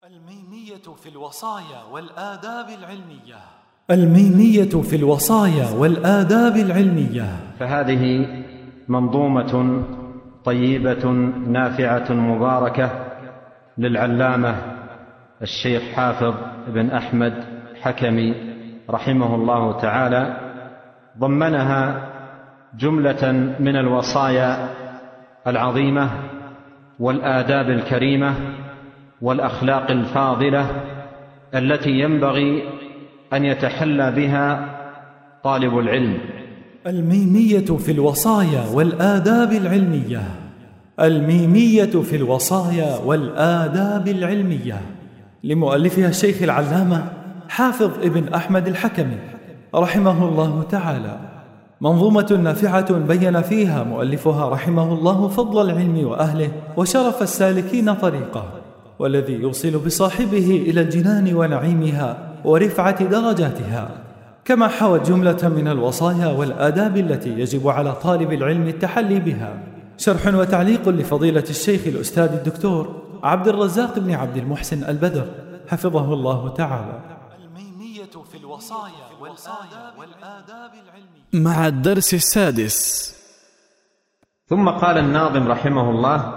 الميمية في الوصايا والآداب العلمية. الميمية في الوصايا والآداب العلمية. فهذه منظومة طيبة نافعة مباركة للعلامة الشيخ حافظ بن أحمد حكمي رحمه الله تعالى، ضمنها جملة من الوصايا العظيمة والآداب الكريمة والأخلاق الفاضلة التي ينبغي أن يتحلى بها طالب العلم. الميمية في الوصايا والآداب العلمية. الميمية في الوصايا والآداب العلمية لمؤلفها الشيخ العلامة حافظ ابن أحمد الحكمي رحمه الله تعالى، منظومة نافعة بين فيها مؤلفها رحمه الله فضل العلم وأهله وشرف السالكين طريقه، والذي يوصل بصاحبه إلى الجنان ونعيمها ورفعة درجاتها، كما حوت جملة من الوصايا والآداب التي يجب على طالب العلم التحلي بها. شرح وتعليق لفضيلة الشيخ الأستاذ الدكتور عبد الرزاق بن عبد المحسن البدر حفظه الله تعالى. الميمية في الوصايا والآداب العلمية مع الدرس السادس. ثم قال الناظم رحمه الله: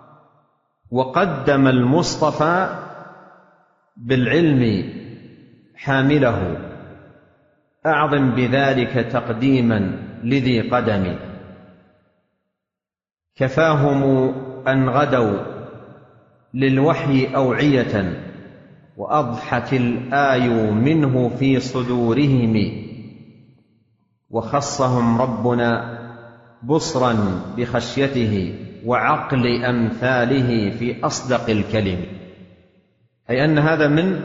وقدم المصطفى بالعلم حامله، أعظم بذلك تقديما لذي قدم، كفاهم أن غدوا للوحي أوعية، وأضحت الآي منه في صدورهم، وخصهم ربنا بصرا بخشيته وعقل أمثاله في أصدق الكلم. أي أن هذا من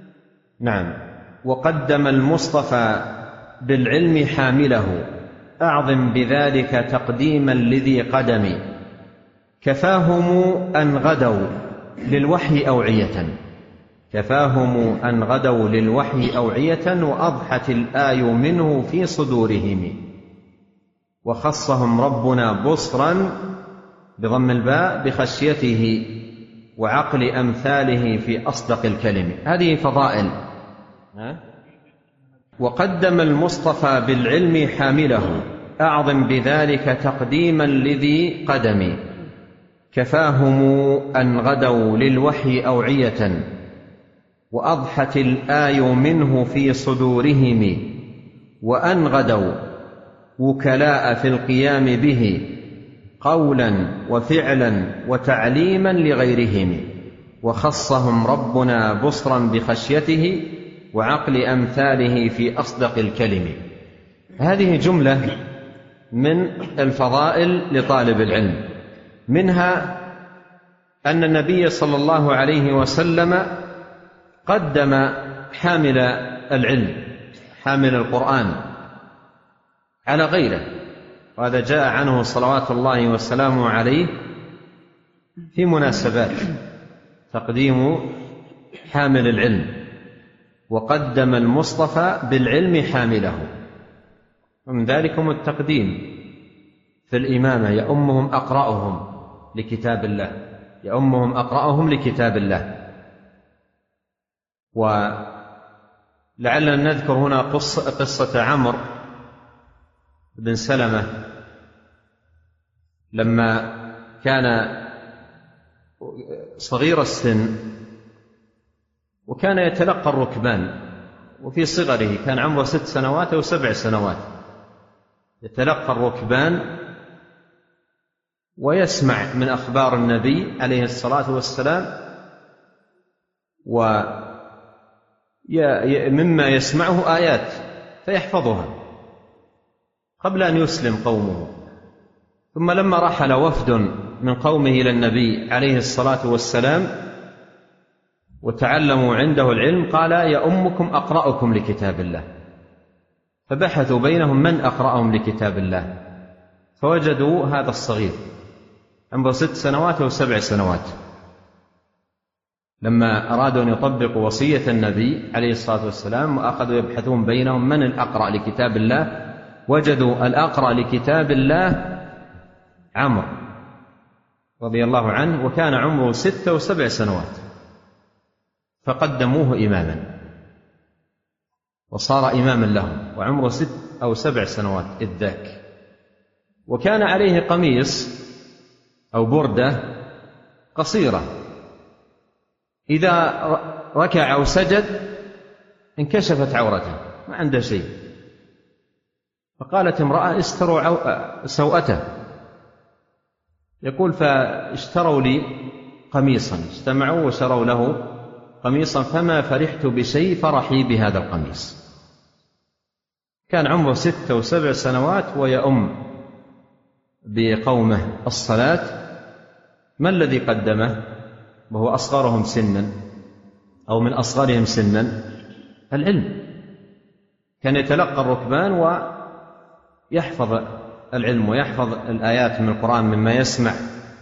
وقدم المصطفى بالعلم حامله، أعظم بذلك تقديما لذي قدم، كفاهم أن غدوا للوحي أوعية، كفاهم أن غدوا للوحي أوعية، وأضحت الآي منه في صدورهم، وخصهم ربنا بصرا بضم الباء بخشيته وعقل أمثاله في أصدق الكلم. هذه فضائل. وقدم المصطفى بالعلم حامله، أعظم بذلك تقديما لذي قدم، كفاهم أن غدوا للوحي أوعية، وأضحت الآي منه في صدورهم، وأن غدوا وكلاء في القيام به، قولا وفعلا وتعليما لغيرهم، وخصهم ربنا بصرا بخشيته وعقل أمثاله في أصدق الكلم. هذه جملة من الفضائل لطالب العلم، منها أن النبي صلى الله عليه وسلم قدم حامل العلم، حامل القرآن، على غيره، وهذا جاء عنه صلوات الله وسلامه عليه في مناسبات، تقديم حامل العلم. وقدم المصطفى بالعلم حامله، ومن ذلكم التقديم في الإمامة، يؤمهم أقرأهم لكتاب الله، يؤمهم أقرأهم لكتاب الله. ولعلنا نذكر هنا قصة عمرو بن سلمة لما كان صغير السن، وكان يتلقى الركبان، وفي صغره كان عمره 6 سنوات أو 7 سنوات، يتلقى الركبان ويسمع من أخبار النبي عليه الصلاة والسلام، ومما يسمعه آيات فيحفظها قبل أن يسلم قومه. ثم لما رحل وفد من قومه إلى النبي عليه الصلاة والسلام وتعلموا عنده العلم، قال: يؤمكم أقرأكم لكتاب الله. فبحثوا بينهم من أقرأهم لكتاب الله، فوجدوا هذا الصغير عمره 6 سنوات أو 7 سنوات. لما أرادوا أن يطبقوا وصية النبي عليه الصلاة والسلام وأخذوا يبحثون بينهم من الأقرأ لكتاب الله، وجدوا الأقرأ لكتاب الله عمرو رضي الله عنه، وكان عمره 6 و7 سنوات. فقدموه إماما وصار إماما لهم، وعمره 6 أو 7 سنوات إذ ذاك. وكان عليه قميص أو بردة قصيرة، إذا ركع أو سجد انكشفت عورته، ما عنده شيء. فقالت امرأة استروا سوءته. يقول فاشتروا لي قميصا، اجتمعوا وشروا له قميصا، فما فرحت بشيء فرحي بهذا القميص. كان عمره 6 و7 سنوات ويؤم بقومه الصلاة. ما الذي قدمه وهو أصغرهم سنا أو من أصغرهم سنا؟ العلم. كان يتلقى الركبان ويحفظ العلم ويحفظ الآيات من القرآن مما يسمع.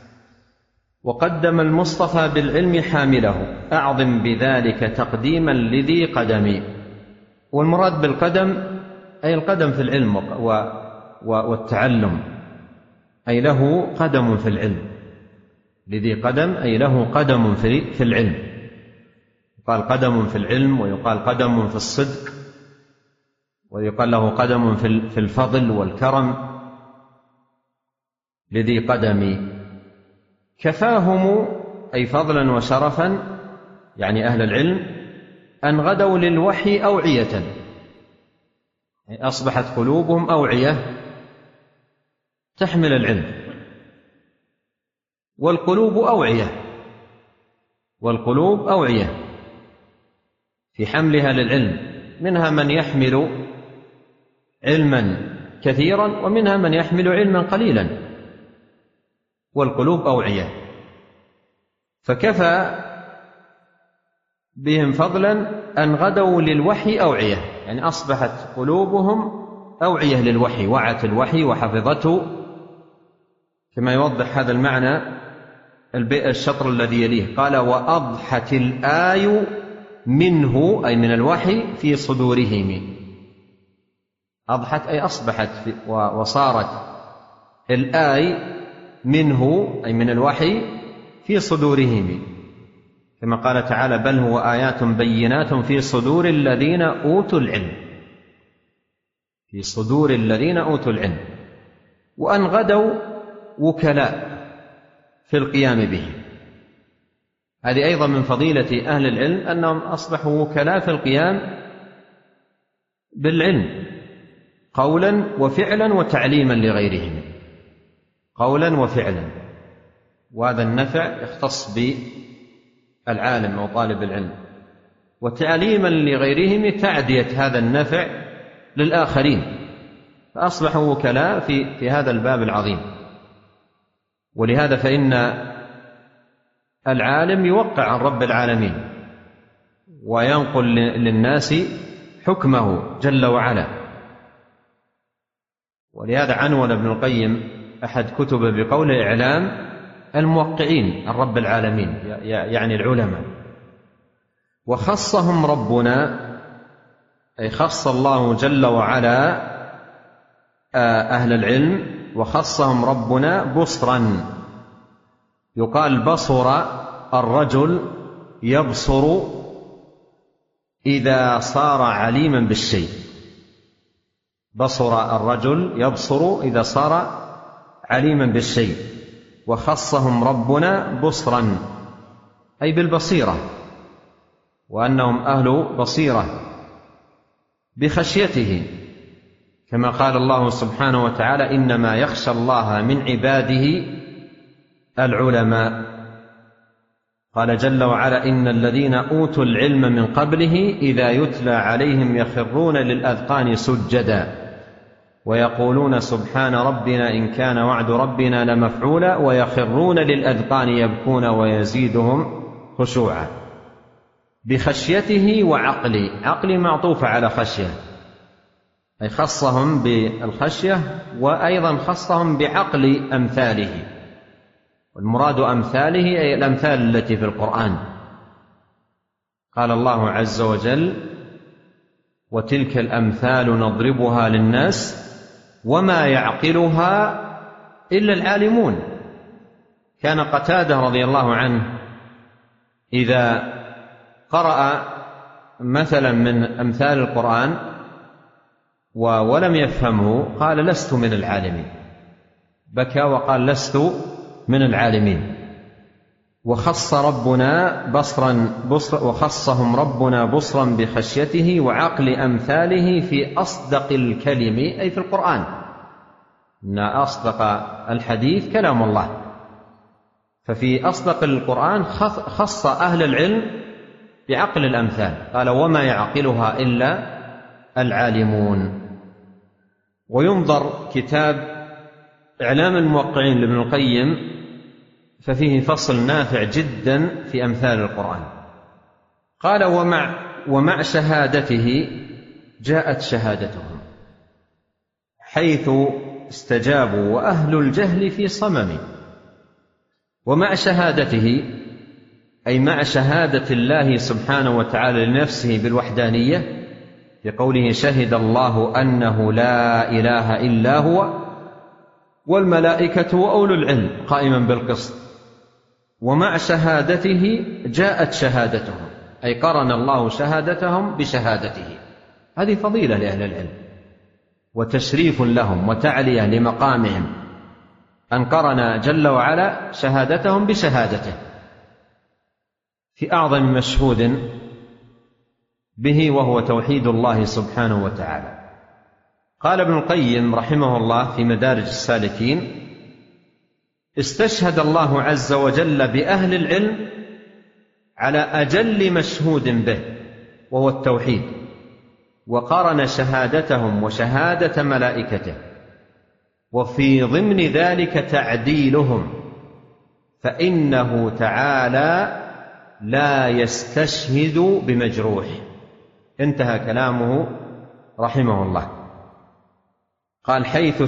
وقدم المصطفى بالعلم حامله، أعظم بذلك تقديما لذي قدم. والمراد بالقدم أي القدم في العلم والتعلم، أي له قدم في العلم. لذي قدم أي له قدم في العلم. يقال قدم في العلم، ويقال قدم في الصدق، ويقال له قدم في الفضل والكرم. لذي قدم. كفاهم أي فضلا وشرفا، يعني أهل العلم، أن غدوا للوحي أوعية، أصبحت قلوبهم أوعية تحمل العلم. والقلوب أوعية في حملها للعلم، منها من يحمل علما كثيرا ومنها من يحمل علما قليلا، والقلوب أوعية. فكفى بهم فضلا أن غدوا للوحي أوعية، يعني أصبحت قلوبهم أوعية للوحي، وعت الوحي وحفظته، كما يوضح هذا المعنى الشطر الذي يليه. قال وأضحت الآي منه أي من الوحي في صدورهم. أضحت أي أصبحت وصارت الآي منه أي من الوحي في صدورهم، كما قال تعالى بل هو آيات بينات في صدور الذين أوتوا العلم. في صدور الذين أوتوا العلم. وأن غدوا وكلاء في القيام به. هذه أيضا من فضيلة أهل العلم أنهم أصبحوا وكلاء في القيام بالعلم قولا وفعلا وتعليما لغيرهم. قولا وفعلا، وهذا النفع يختص بالعالم أو طالب العلم، وتعليما لغيرهم تعدية هذا النفع للآخرين، فأصبحوا وكلاء في هذا الباب العظيم. ولهذا فإن العالم يوقع عن رب العالمين وينقل للناس حكمه جل وعلا. ولهذا عنون ابن القيم أحد كتبه بقول إعلام الموقعين عن رب العالمين، يعني العلماء. وخصهم ربنا أي خص الله جل وعلا أهل العلم، وخصهم ربنا بصرا. يقال بصر الرجل يبصر إذا صار عليما بالشيء. بصر الرجل يبصر إذا صار عليما بالشيء. وخصهم ربنا بصرا أي بالبصيرة، وأنهم أهل بصيرة بخشيته، كما قال الله سبحانه وتعالى إنما يخشى الله من عباده العلماء. قال جل وعلا إن الذين أوتوا العلم من قبله إذا يتلى عليهم يخرون للأذقان سجدا ويقولون سبحان ربنا إن كان وعد ربنا لمفعولا ويخرون للأذقان يبكون ويزيدهم خشوعا. بخشيته وعقلي، عقلي معطوفة على خشية، أي خصهم بالخشية، وأيضا خصهم بعقل أمثاله. والمراد أمثاله أي الأمثال التي في القرآن. قال الله عز وجل وتلك الأمثال نضربها للناس وما يعقلها إلا العالمون. كان قتادة رضي الله عنه إذا قرأ مثلا من أمثال القرآن ولم يفهمه قال لست من العالمين، بكى وقال لست من العالمين. وخصهم ربنا بصرا بخشيته وعقل أمثاله في أصدق الكلم، أي في القرآن، إن أصدق الحديث كلام الله، ففي أصدق القرآن خص أهل العلم بعقل الأمثال، قال وما يعقلها إلا العالمون. وينظر كتاب إعلام الموقعين لابن القيم ففيه فصل نافع جدا في أمثال القرآن. قال ومع شهادته جاءت شهادتهم حيث استجابوا وأهل الجهل في صمم. ومع شهادته أي مع شهادة الله سبحانه وتعالى لنفسه بالوحدانية في قوله شهد الله أنه لا إله إلا هو والملائكة وأولو العلم قائما بالقسط. ومع شهادته جاءت شهادتهم، أي قرن الله شهادتهم بشهادته. هذه فضيلة لأهل العلم وتشريف لهم وتعلية لمقامهم أن قرن جل وعلا شهادتهم بشهادته في أعظم مشهود به وهو توحيد الله سبحانه وتعالى. قال ابن القيم رحمه الله في مدارج السالكين استشهد الله عز وجل بأهل العلم على أجل مشهود به وهو التوحيد، وقارن شهادتهم وشهادة ملائكته، وفي ضمن ذلك تعديلهم، فإنه تعالى لا يستشهد بمجروح. انتهى كلامه رحمه الله. قال حيث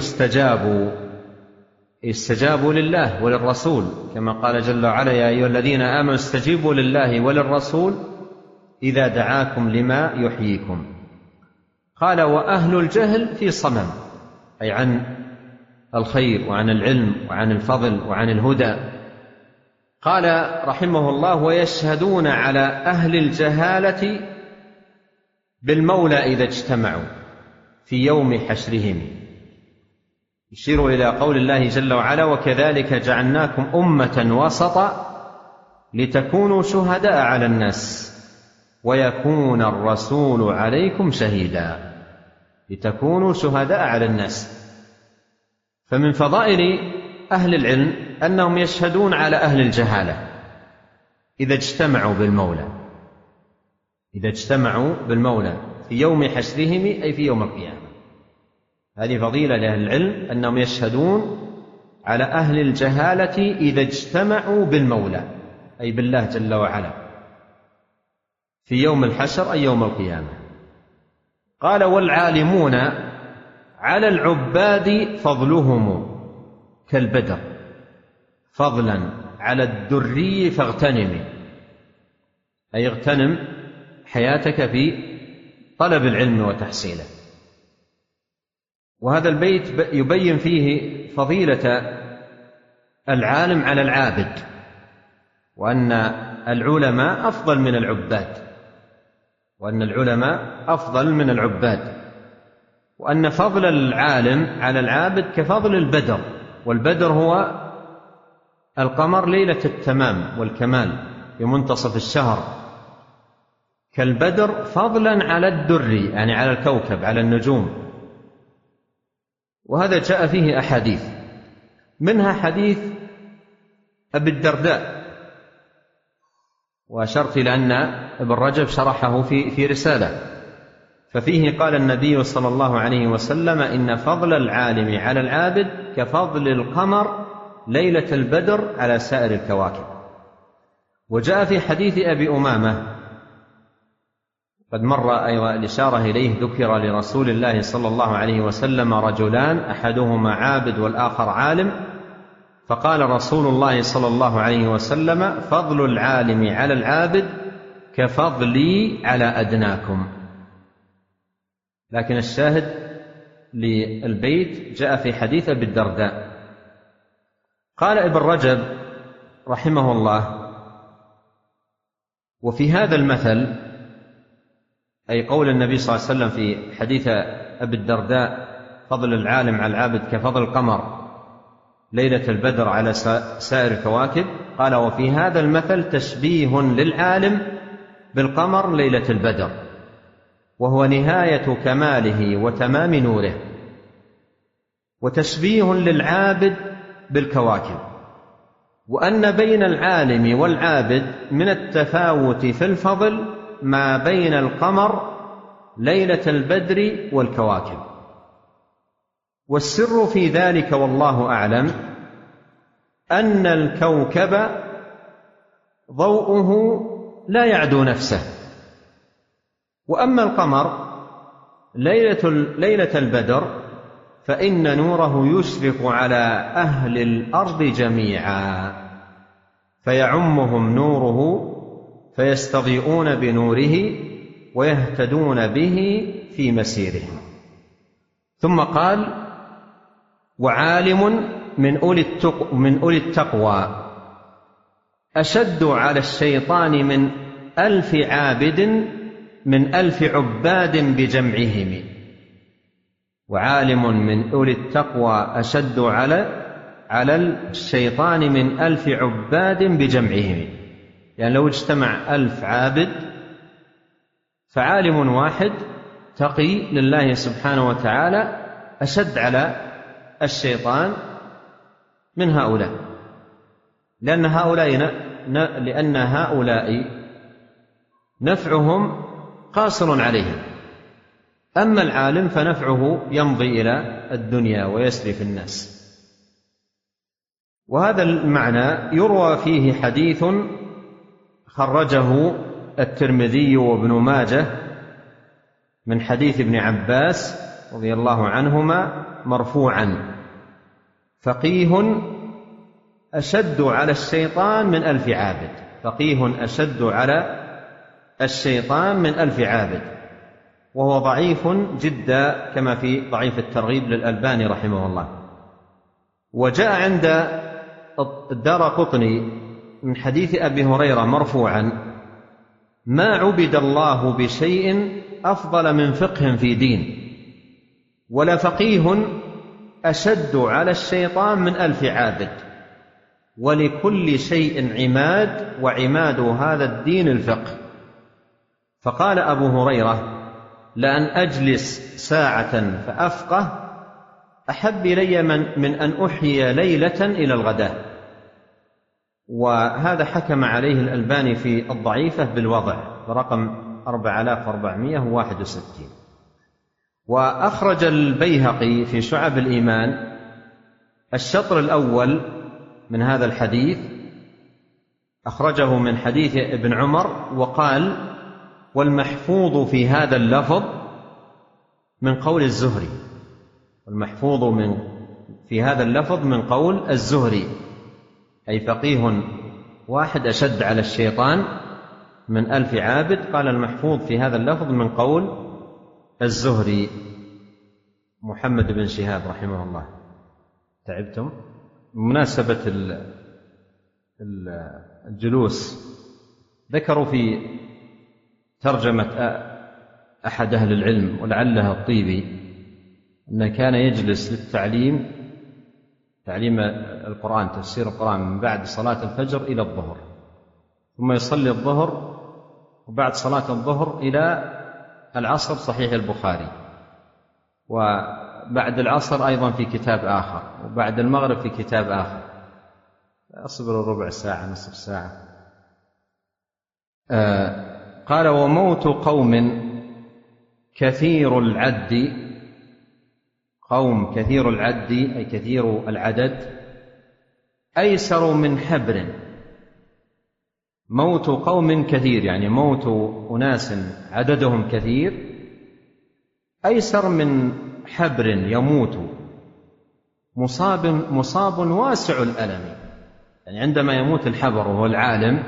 استجابوا لله وللرسول، كما قال جل وعلا يا أيها الذين آمنوا استجيبوا لله وللرسول إذا دعاكم لما يحييكم. قال وأهل الجهل في صمم، أي عن الخير وعن العلم وعن الفضل وعن الهدى. قال رحمه الله ويشهدون على أهل الجهالة بالمولى إذا اجتمعوا في يوم حشرهم، يشير إلى قول الله جل وعلا وكذلك جعلناكم أمة وسطا لتكونوا شهداء على الناس ويكون الرسول عليكم شهيدا. لتكونوا شهداء على الناس. فمن فضائل أهل العلم أنهم يشهدون على أهل الجهالة إذا اجتمعوا بالمولى، إذا اجتمعوا بالمولى في يوم حشرهم، أي في يوم القيامة. هذه فضيلة لأهل العلم أنهم يشهدون على أهل الجهالة إذا اجتمعوا بالمولى، أي بالله جل وعلا، في يوم الحشر أي يوم القيامة. قال والعالمون على العباد فضلهم كالبدر فضلا على الدري فاغتنم، أي اغتنم حياتك في طلب العلم وتحصيله. وهذا البيت يبين فيه فضيلة العالم على العابد، وأن العلماء أفضل من العباد، وأن العلماء أفضل من العباد، وأن فضل العالم على العابد كفضل البدر، والبدر هو القمر ليلة التمام والكمال في منتصف الشهر، كالبدر فضلا على الدري، يعني على الكوكب، على النجوم. وهذا جاء فيه أحاديث، منها حديث أبي الدرداء، وأشرت إلى أن ابن رجب شرحه في رسالة، ففيه قال النبي صلى الله عليه وسلم إن فضل العالم على العابد كفضل القمر ليلة البدر على سائر الكواكب. وجاء في حديث أبي أمامة قد مر الإشارة إليه، ذكر لرسول الله صلى الله عليه وسلم رجلان أحدهما عابد والآخر عالم، فقال رسول الله صلى الله عليه وسلم فضل العالم على العابد كفضلي على أدناكم. لكن الشاهد للبيت جاء في حديث أبي الدرداء. قال ابن رجب رحمه الله وفي هذا المثل، أي قول النبي صلى الله عليه وسلم في حديث أبي الدرداء: فضل العالم على العابد كفضل القمر ليلة البدر على سائر الكواكب، قال: وفي هذا المثل تشبيه للعالم بالقمر ليلة البدر، وهو نهاية كماله وتمام نوره، وتشبيه للعابد بالكواكب، وأن بين العالم والعابد من التفاوت في الفضل ما بين القمر ليلة البدر والكواكب. والسر في ذلك والله أعلم أن الكوكب ضوءه لا نفسه، وأما القمر ليلة البدر فإن نوره يشرق على أهل الأرض جميعا، فيعمهم نوره فيستضيئون بنوره ويهتدون به في مسيرهم. ثم قال: وعالم من أولي التقوى أشد على الشيطان من 1000 عابد من 1000 عباد بجمعهم. وعالم من أولي التقوى أشد على الشيطان من 1000 عباد بجمعهم، يعني لو اجتمع 1000 عابد فعالم واحد تقي لله سبحانه وتعالى أشد على الشيطان من هؤلاء، لأن هؤلاء نفعهم قاصر عليهم، أما العالم فنفعه يمضي إلى الدنيا ويسري في الناس. وهذا المعنى يروى فيه حديث خرجه الترمذي وابن ماجه من حديث ابن عباس رضي الله عنهما مرفوعا: فقيه أشد على الشيطان من 1000 عابد. فقيه أشد على الشيطان من 1000 عابد، وهو ضعيف جدا كما في ضعيف الترغيب للألباني رحمه الله. وجاء عند الدارقطني من حديث أبي هريرة مرفوعا: ما عبد الله بشيء أفضل من فقه في دين، ولا فقيه أشد على الشيطان من 1000 عابد، ولكل شيء عماد، وعماد هذا الدين الفقه. فقال أبو هريرة: لأن أجلس ساعة فأفقه أحب إلي من أن أحيي ليلة إلى الغداء. وهذا حكم عليه الألباني في الضعيفة بالوضع برقم 4461. وأخرج البيهقي في شعب الإيمان الشطر الأول من هذا الحديث، أخرجه من حديث ابن عمر، وقال: والمحفوظ في هذا اللفظ من قول الزهري. والمحفوظ في هذا اللفظ من قول الزهري، أي فقيه واحد أشد على الشيطان من 1000 عابد. قال: المحفوظ في هذا اللفظ من قول الزهري. محمد بن شهاب رحمه الله. تعبتم؟ بمناسبة الجلوس، ذكروا في ترجمة أحد أهل العلم ولعلها الطيبي أنه كان يجلس للتعليم، تعليم القرآن، تفسير القرآن، من بعد صلاة الفجر إلى الظهر، ثم يصلي الظهر، وبعد صلاة الظهر إلى العصر صحيح البخاري، وبعد العصر أيضا في كتاب آخر، وبعد المغرب في كتاب آخر. أصبر ربع ساعة نصف ساعة. قال: وموت قوم كثير العد، قوم كثير العد أي كثير العدد، أيسر من حبر. موت قوم كثير يعني موت أناس عددهم كثير، أيسر من حبر يموت مصاب واسع الألم. يعني عندما يموت الحبر وهو العالم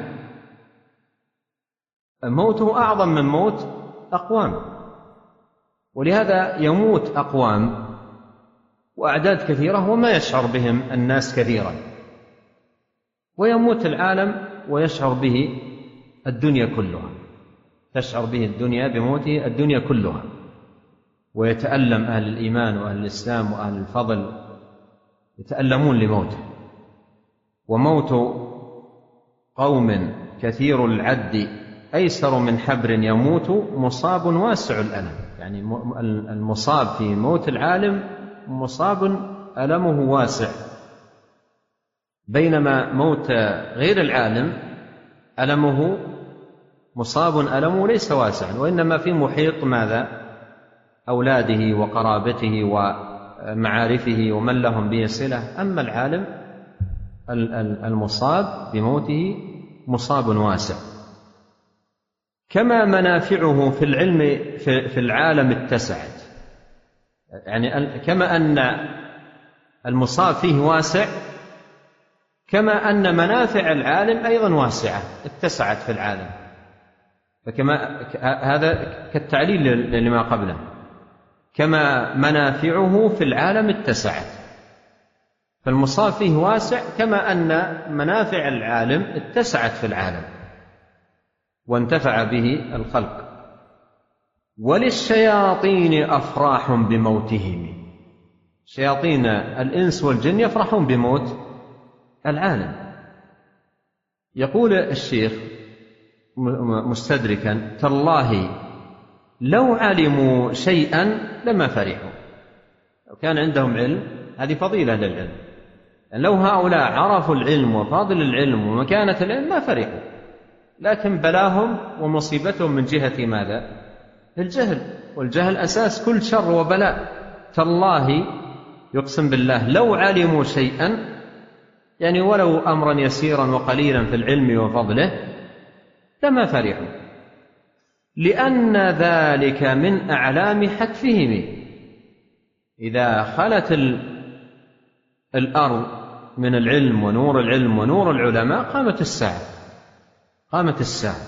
موته أعظم من موت أقوام، ولهذا يموت أقوام وأعداد كثيرة وما يشعر بهم الناس كثيرا، ويموت العالم ويشعر به الدنيا كلها، تشعر به الدنيا بموته الدنيا كلها، ويتألم أهل الإيمان وأهل الإسلام وأهل الفضل يتألمون لموته. وموت قوم كثير العد أيسر من حبر يموت مصاب واسع الألم، يعني المصاب في موت العالم مصاب ألمه واسع، بينما موت غير العالم ألمه مصاب ألمه ليس واسعا، وإنما في محيط ماذا؟ أولاده وقرابته ومعارفه ومن لهم به صلة. أما العالم المصاب بموته مصاب واسع. كما منافعه في العلم في العالم اتسعت، يعني كما أن المصاب فيه واسع، كما أن منافع العالم أيضا واسعة اتسعت في العالم. فكما هذا كالتعليل لما قبله، كما منافعه في العالم اتسعت، فالمصاب فيه واسع كما أن منافع العالم اتسعت في العالم وانتفع به الخلق. وللشياطين أفراح بموتهم، شياطين الإنس والجن يفرحون بموت العالم. يقول الشيخ مستدركا: تالله لو علموا شيئا لما فرحوا. لو كان عندهم علم، هذه فضيلة للعلم، يعني لو هؤلاء عرفوا العلم وفاضل العلم ومكانة العلم ما فرحوا، لكن بلاهم ومصيبتهم من جهة ماذا؟ الجهل، والجهل أساس كل شر وبلاء. تالله يقسم بالله لو علموا شيئا، يعني ولو أمرا يسيرا وقليلا في العلم وفضله لما فرحوا، لأن ذلك من أعلام حتفهم. إذا خلت الأرض من العلم ونور العلم ونور العلماء قامت الساعة، قامت الساعة.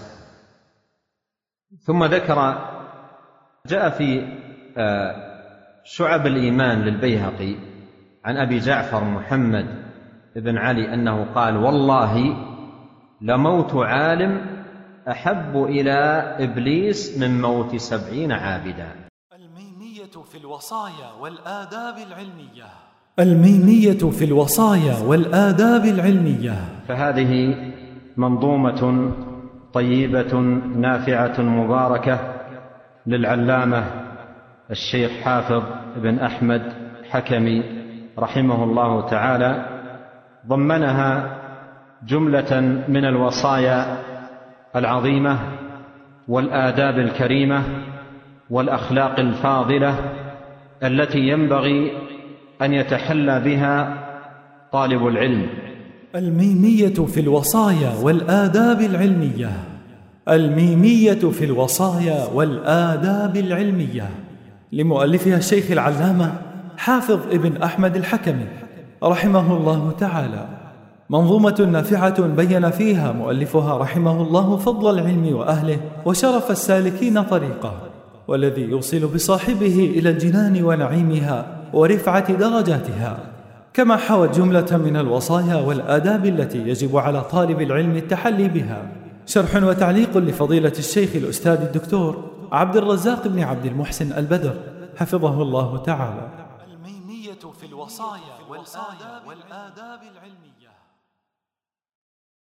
ثم ذكر، جاء في شعب الإيمان للبيهقي عن أبي جعفر محمد بن علي أنه قال: والله لموت عالم أحب إلى إبليس من موت 70 عابدا. الميمية في الوصايا والآداب العلمية. الميمية في الوصايا والآداب العلمية. فهذه منظومة طيبة نافعة مباركة للعلامة الشيخ حافظ بن أحمد حكمي رحمه الله تعالى، ضمنها جملة من الوصايا العظيمة والآداب الكريمة والأخلاق الفاضلة التي ينبغي أن يتحلى بها طالب العلم. الميمية في الوصايا والآداب العلمية. الميمية في الوصايا والآداب العلمية لمؤلفها الشيخ العلامة حافظ ابن أحمد الحكمي رحمه الله تعالى، منظومة نافعة بين فيها مؤلفها رحمه الله فضل العلم وأهله وشرف السالكين طريقه، والذي يوصل بصاحبه إلى الجنان ونعيمها ورفعة درجاتها. كما حوت جملة من الوصايا والآداب التي يجب على طالب العلم التحلي بها. شرح وتعليق لفضيلة الشيخ الأستاذ الدكتور عبد الرزاق بن عبد المحسن البدر حفظه الله تعالى. الميمية في الوصايا والآداب العلمية.